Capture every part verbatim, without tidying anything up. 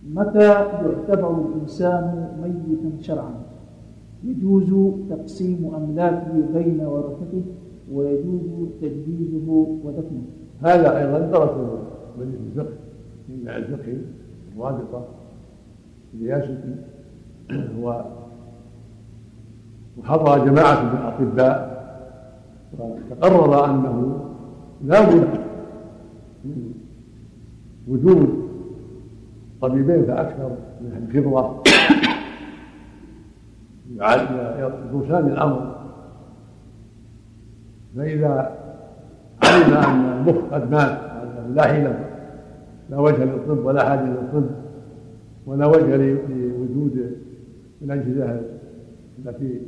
متى يعتبر الإنسان ميتا شرعا؟ يجوز تقسيم أملاكه بين ورثته ويجوز تجهيزه ودفنه؟ هذا أيضا درسه مجلس الفقه من الفقه الرابطة الرياسة وحضر جماعة من الأطباء وتقرر أنه لا بد من وجود طبيبين فأكثر من الخبرة يدرسان الأمر. فإذا علم أن المخ قد مات وأنه لا حيلة لا وجه للطب ولا حاجة للطب ولا وجه لوجود الأجهزة التي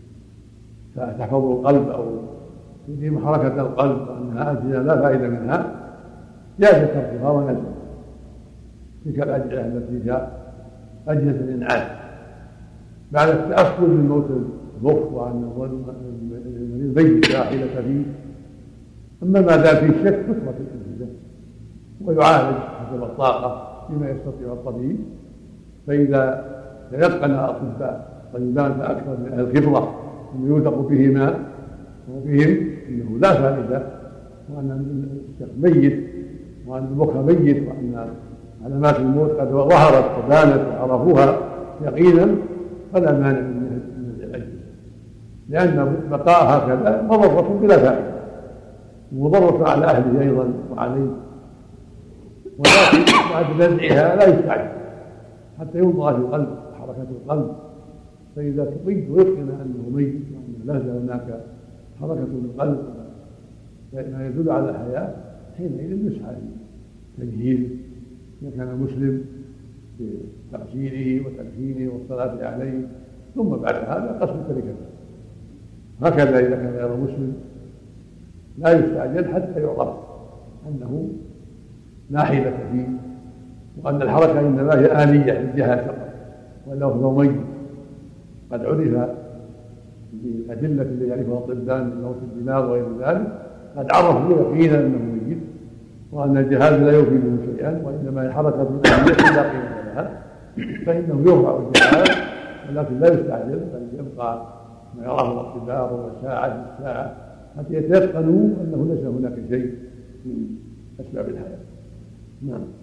تحفظ القلب أو تديم حركة القلب وأنها أجهزة لا فائدة منها، جاز تركها ونزل تلك الأجهزة التي هي أجهزة الإنعاش بعد التأكد من موت المخ وأن المريض ميت لا حيلة فيه. أما ما دام فيه شك تترك الأجهزة ويعالج حسب الطاقة بما يستطيع الطبيب. فإذا تيقن الأطباء طبيبان فأكثر من أهل الخبرة أن يوثق بهما وبهم أنه لا فائدة وأن الشخص ميت وأن المخ ميت وأن علامات الموت قد ظهرت وبانت وعرفوها يقينا، فلا مانع من الأجهزة، لأن بقاء هكذا مضرة بلا فائدة ومضرة على أهله أيضا وعليه. ولكن بعد نزعها لا يستعجل حتى يوضع في القلب حركة القلب، فإذا تطيب ويقن أنه ميت وأن لا زال هناك حركة للقلب ما يدل على الحياة، حينئذ يسعى لتجهيزه إذا كان مسلم بتغسيله وتكفينه والصلاة عليه، ثم بعد هذا قسم تركته. هكذا إذا كان غير مسلم لا يستعجل حتى يعرف أنه لا حيلة فيه وأن الحركة إنما هي آلية للجهاز فقط ولا هو ميت. قد عرف بالأدلة التي يعرفها الطبان من موت الدماغ وغير ذلك، قد عرفوا يقينا أنه ميت وأن الجهاز لا يفيده شيئا وإنما هي حركة آلية لا قيمة لها، فإنه يرفع الجهاز ولكن لا يستعجل بل يبقى ما يراه الاطباء ربع ساعة ساعة حتى يتيقنوا أنه ليس هناك شيء من أسباب الحياة. نعم.